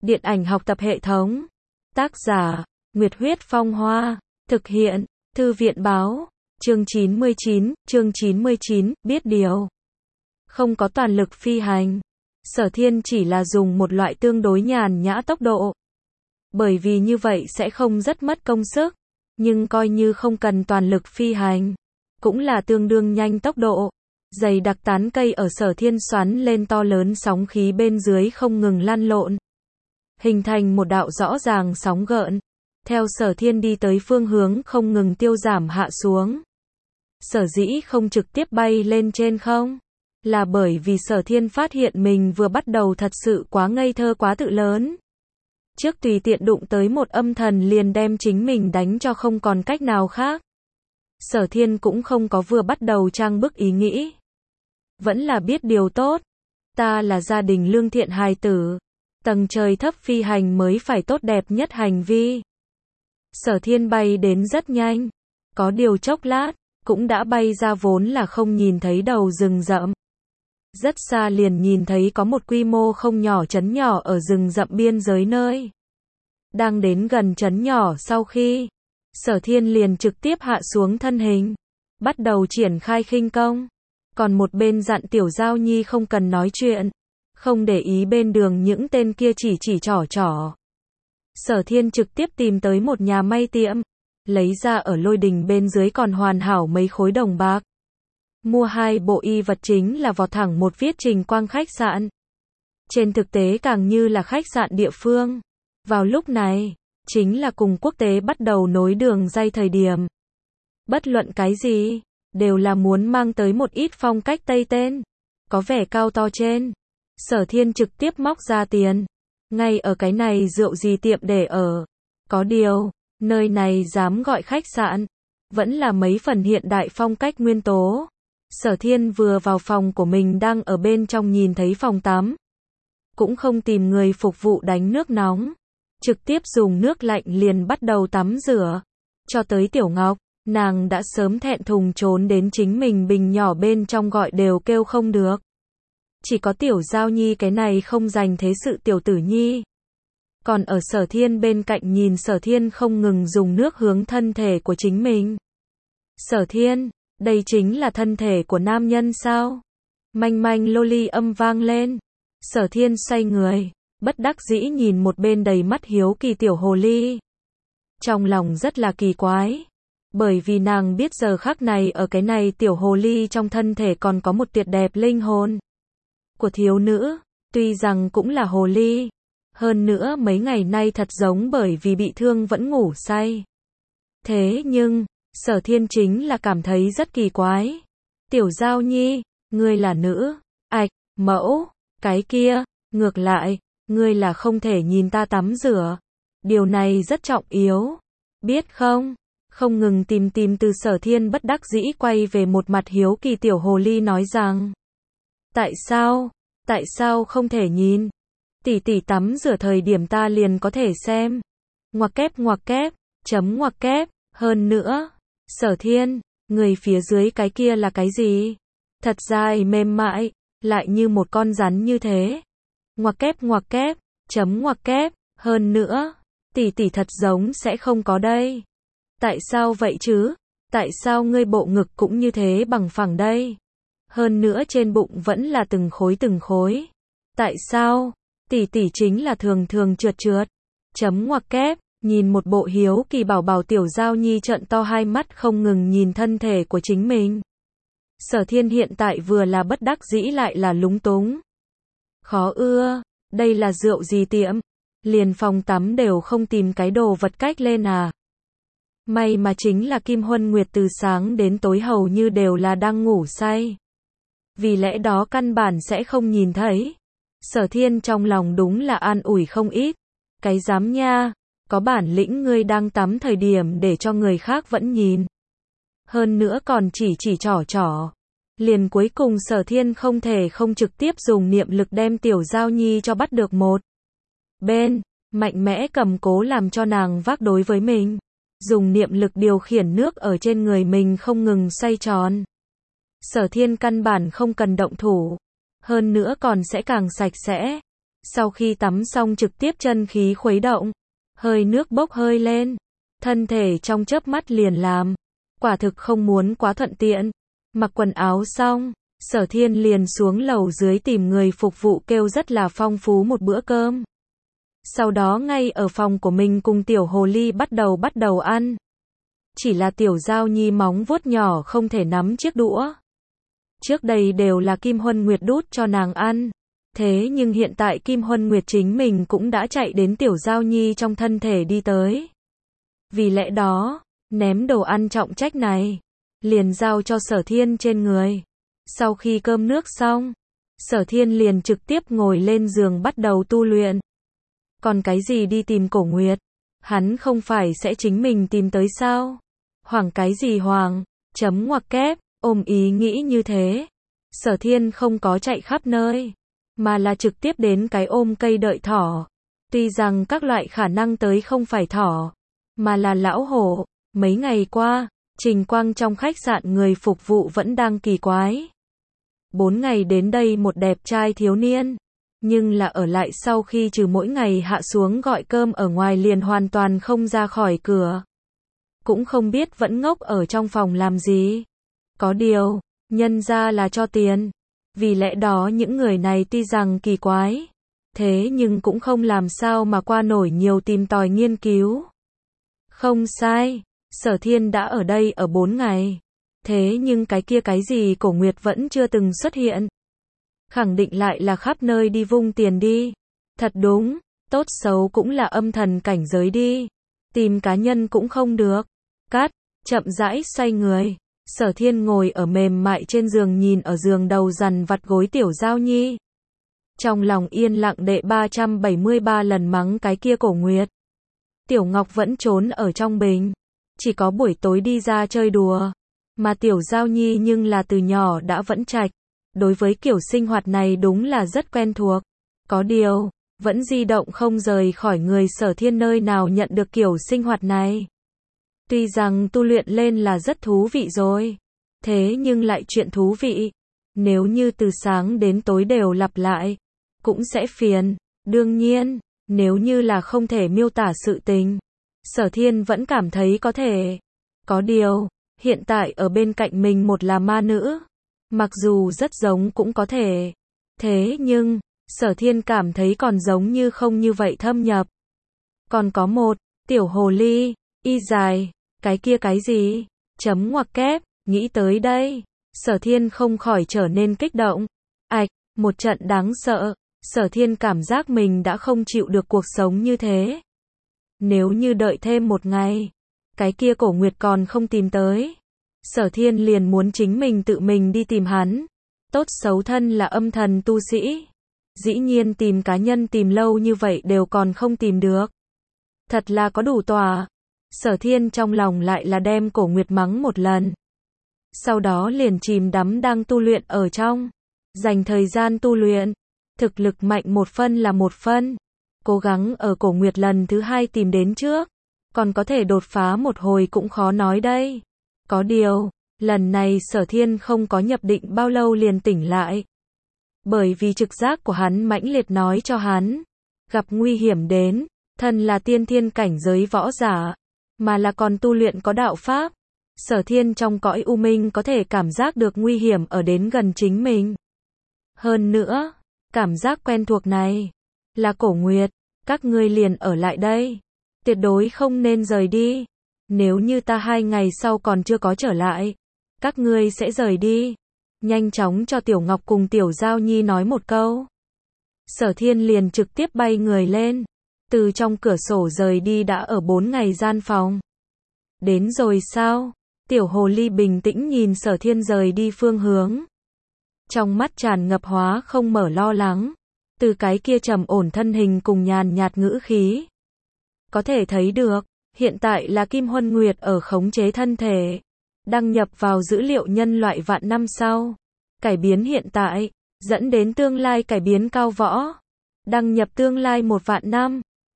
Điện ảnh học tập hệ thống. Tác giả, Nguyệt Huyết Phong Hoa. Thực hiện, Thư viện Báo. Chương 99, biết điều. Không có toàn lực phi hành. Sở Thiên chỉ là dùng một loại tương đối nhàn nhã tốc độ. Bởi vì như vậy sẽ không rất mất công sức. Nhưng coi như không cần toàn lực phi hành, cũng là tương đương nhanh tốc độ. Dày đặc tán cây ở Sở Thiên xoắn lên to lớn sóng khí bên dưới không ngừng lăn lộn, hình thành một đạo rõ ràng sóng gợn. Theo Sở Thiên đi tới phương hướng không ngừng tiêu giảm hạ xuống. Sở dĩ không trực tiếp bay lên trên không, là bởi vì Sở Thiên phát hiện mình vừa bắt đầu thật sự quá ngây thơ quá tự lớn. Trước tùy tiện đụng tới một âm thần liền đem chính mình đánh cho không còn cách nào khác. Sở Thiên cũng không có vừa bắt đầu trang bức ý nghĩ. Vẫn là biết điều tốt. Ta là gia đình lương thiện hài tử. Tầng trời thấp phi hành mới phải tốt đẹp nhất hành vi. Sở Thiên bay đến rất nhanh. Có điều chốc lát, cũng đã bay ra vốn là không nhìn thấy đầu rừng rậm. Rất xa liền nhìn thấy có một quy mô không nhỏ trấn nhỏ ở rừng rậm biên giới nơi. Đang đến gần trấn nhỏ sau khi, Sở Thiên liền trực tiếp hạ xuống thân hình, bắt đầu triển khai khinh công. Còn một bên dặn Tiểu Giao Nhi không cần nói chuyện, không để ý bên đường những tên kia chỉ trỏ. Sở Thiên trực tiếp tìm tới một nhà may tiệm, lấy ra ở lôi đình bên dưới còn hoàn hảo mấy khối đồng bạc. Mua 2 bộ y vật chính là vọt thẳng một viết Trình Quang khách sạn. Trên thực tế càng như là khách sạn địa phương. Vào lúc này, chính là cùng quốc tế bắt đầu nối đường ray thời điểm. Bất luận cái gì, đều là muốn mang tới một ít phong cách Tây tên, có vẻ cao to trên. Sở Thiên trực tiếp móc ra tiền. Ngay ở cái này rượu gì tiệm để ở. Có điều, nơi này dám gọi khách sạn, vẫn là mấy phần hiện đại phong cách nguyên tố. Sở Thiên vừa vào phòng của mình đang ở bên trong nhìn thấy phòng tắm. Cũng không tìm người phục vụ đánh nước nóng. Trực tiếp dùng nước lạnh liền bắt đầu tắm rửa. Cho tới Tiểu Ngọc, nàng đã sớm thẹn thùng trốn đến chính mình bình nhỏ bên trong gọi đều kêu không được. Chỉ có Tiểu Giao Nhi cái này không dành thế sự tiểu tử nhi. Còn ở Sở Thiên bên cạnh nhìn Sở Thiên không ngừng dùng nước hướng thân thể của chính mình. Sở Thiên, đây chính là thân thể của nam nhân sao? Manh manh loli âm vang lên. Sở Thiên xoay người, bất đắc dĩ nhìn một bên đầy mắt hiếu kỳ tiểu hồ ly. Trong lòng rất là kỳ quái. Bởi vì nàng biết giờ khắc này ở cái này tiểu hồ ly trong thân thể còn có một tuyệt đẹp linh hồn của thiếu nữ. Tuy rằng cũng là hồ ly. Hơn nữa mấy ngày nay thật giống bởi vì bị thương vẫn ngủ say. Thế nhưng, Sở Thiên chính là cảm thấy rất kỳ quái. Tiểu Giao Nhi, ngươi là nữ, mẫu, cái kia, ngược lại, ngươi là không thể nhìn ta tắm rửa. Điều này rất trọng yếu. Biết không? Không ngừng tìm từ Sở Thiên bất đắc dĩ quay về một mặt hiếu kỳ tiểu hồ ly nói rằng. Tại sao không thể nhìn? Tỷ tỷ tắm rửa thời điểm ta liền có thể xem. Ngoặc kép, chấm ngoặc kép, hơn nữa. Sở Thiên, người phía dưới cái kia là cái gì? Thật dài mềm mại, lại như một con rắn như thế. Ngoặc kép, chấm ngoặc kép, hơn nữa. Tỷ tỷ thật giống sẽ không có đây. Tại sao vậy chứ? Tại sao ngươi bộ ngực cũng như thế bằng phẳng đây? Hơn nữa trên bụng vẫn là từng khối. Tại sao? Tỷ tỷ chính là thường trượt. Chấm ngoặc kép, nhìn một bộ hiếu kỳ bảo Tiểu Giao Nhi trợn to hai mắt không ngừng nhìn thân thể của chính mình. Sở Thiên hiện tại vừa là bất đắc dĩ lại là lúng túng. Khó ưa, đây là rượu gì tiệm? Liền phòng tắm đều không tìm cái đồ vật cách lên à? May mà chính là Kim Huân Nguyệt từ sáng đến tối hầu như đều là đang ngủ say. Vì lẽ đó căn bản sẽ không nhìn thấy. Sở Thiên trong lòng đúng là an ủi không ít. Cái dám nha, có bản lĩnh ngươi đang tắm thời điểm để cho người khác vẫn nhìn. Hơn nữa còn chỉ trỏ. Liền cuối cùng Sở Thiên không thể không trực tiếp dùng niệm lực đem Tiểu Giao Nhi cho bắt được một bên, mạnh mẽ cầm cố làm cho nàng vác đối với mình. Dùng niệm lực điều khiển nước ở trên người mình không ngừng xoay tròn. Sở Thiên căn bản không cần động thủ. Hơn nữa còn sẽ càng sạch sẽ. Sau khi tắm xong trực tiếp chân khí khuấy động, hơi nước bốc hơi lên, thân thể trong chớp mắt liền làm. Quả thực không muốn quá thuận tiện. Mặc quần áo xong, Sở Thiên liền xuống lầu dưới tìm người phục vụ kêu rất là phong phú một bữa cơm. Sau đó ngay ở phòng của mình cùng tiểu hồ ly bắt đầu ăn. Chỉ là tiểu Giao Nhi móng vuốt nhỏ không thể nắm chiếc đũa. Trước đây đều là Kim Huân Nguyệt đút cho nàng ăn. Thế nhưng hiện tại Kim Huân Nguyệt chính mình cũng đã chạy đến tiểu Giao Nhi trong thân thể đi tới. Vì lẽ đó, ném đồ ăn trọng trách này, liền giao cho Sở Thiên trên người. Sau khi cơm nước xong, Sở Thiên liền trực tiếp ngồi lên giường bắt đầu tu luyện. Còn cái gì đi tìm Cổ Nguyệt? Hắn không phải sẽ chính mình tìm tới sao? Hoảng cái gì hoảng? Chấm ngoặc kép, ôm ý nghĩ như thế. Sở Thiên không có chạy khắp nơi, mà là trực tiếp đến cái ôm cây đợi thỏ. Tuy rằng các loại khả năng tới không phải thỏ, mà là lão hổ. Mấy ngày qua, Trình Quang trong khách sạn người phục vụ vẫn đang kỳ quái. 4 ngày đến đây một đẹp trai thiếu niên, nhưng là ở lại sau khi trừ mỗi ngày hạ xuống gọi cơm ở ngoài liền hoàn toàn không ra khỏi cửa. Cũng không biết vẫn ngốc ở trong phòng làm gì. Có điều, nhân ra là cho tiền. Vì lẽ đó những người này tuy rằng kỳ quái, thế nhưng cũng không làm sao mà qua nổi nhiều tìm tòi nghiên cứu. Không sai, Sở Thiên đã ở đây ở 4 ngày. Thế nhưng cái kia cái gì Cổ Nguyệt vẫn chưa từng xuất hiện. Khẳng định lại là khắp nơi đi vung tiền đi. Thật đúng, tốt xấu cũng là âm thần cảnh giới đi. Tìm cá nhân cũng không được. Cắt, chậm rãi xoay người. Sở Thiên ngồi ở mềm mại trên giường nhìn ở giường đầu dằn vặt gối tiểu Giao Nhi. Trong lòng yên lặng đệ 373 lần mắng cái kia Cổ Nguyệt. Tiểu Ngọc vẫn trốn ở trong bình. Chỉ có buổi tối đi ra chơi đùa. Mà tiểu Giao Nhi nhưng là từ nhỏ đã vẫn trạch. Đối với kiểu sinh hoạt này đúng là rất quen thuộc. Có điều, vẫn di động không rời khỏi người Sở Thiên nơi nào nhận được kiểu sinh hoạt này. Tuy rằng tu luyện lên là rất thú vị rồi. Thế nhưng lại chuyện thú vị. Nếu như từ sáng đến tối đều lặp lại, cũng sẽ phiền. Đương nhiên, nếu như là không thể miêu tả sự tình, Sở Thiên vẫn cảm thấy có thể. Có điều, hiện tại ở bên cạnh mình một là ma nữ. Mặc dù rất giống cũng có thể. Thế nhưng, Sở Thiên cảm thấy còn giống như không như vậy thâm nhập. Còn có một, tiểu hồ ly, y dài, cái kia cái gì? Chấm ngoặc kép, nghĩ tới đây. Sở Thiên không khỏi trở nên kích động. Ạch, một trận đáng sợ. Sở Thiên cảm giác mình đã không chịu được cuộc sống như thế. Nếu như đợi thêm một ngày, cái kia Cổ Nguyệt còn không tìm tới. Sở Thiên liền muốn chính mình tự mình đi tìm hắn. Tốt xấu thân là âm thần tu sĩ. Dĩ nhiên tìm cá nhân tìm lâu như vậy đều còn không tìm được. Thật là có đủ tòa. Sở Thiên trong lòng lại là đem Cổ Nguyệt mắng một lần. Sau đó liền chìm đắm đang tu luyện ở trong. Dành thời gian tu luyện. Thực lực mạnh một phân là một phân. Cố gắng ở Cổ Nguyệt lần thứ 2 tìm đến trước. Còn có thể đột phá một hồi cũng khó nói đây. Có điều, lần này Sở Thiên không có nhập định bao lâu liền tỉnh lại. Bởi vì trực giác của hắn mãnh liệt nói cho hắn, gặp nguy hiểm đến, thân là tiên thiên cảnh giới võ giả, mà là còn tu luyện có đạo pháp. Sở Thiên trong cõi u minh có thể cảm giác được nguy hiểm ở đến gần chính mình. Hơn nữa, cảm giác quen thuộc này, là Cổ Nguyệt, các ngươi liền ở lại đây. Tuyệt đối không nên rời đi. Nếu như ta 2 ngày sau còn chưa có trở lại, các ngươi sẽ rời đi. Nhanh chóng cho Tiểu Ngọc cùng Tiểu Giao Nhi nói một câu. Sở Thiên liền trực tiếp bay người lên. Từ trong cửa sổ rời đi đã ở 4 ngày gian phòng. Đến rồi sao? Tiểu hồ ly bình tĩnh nhìn Sở Thiên rời đi phương hướng. Trong mắt tràn ngập hóa không mở lo lắng. Từ cái kia trầm ổn thân hình cùng nhàn nhạt ngữ khí. Có thể thấy được, hiện tại là Kim Huân Nguyệt ở khống chế thân thể. Đăng nhập vào dữ liệu nhân loại vạn năm sau. Cải biến hiện tại, dẫn đến tương lai cải biến cao võ. Đăng nhập tương lai 1 vạn năm.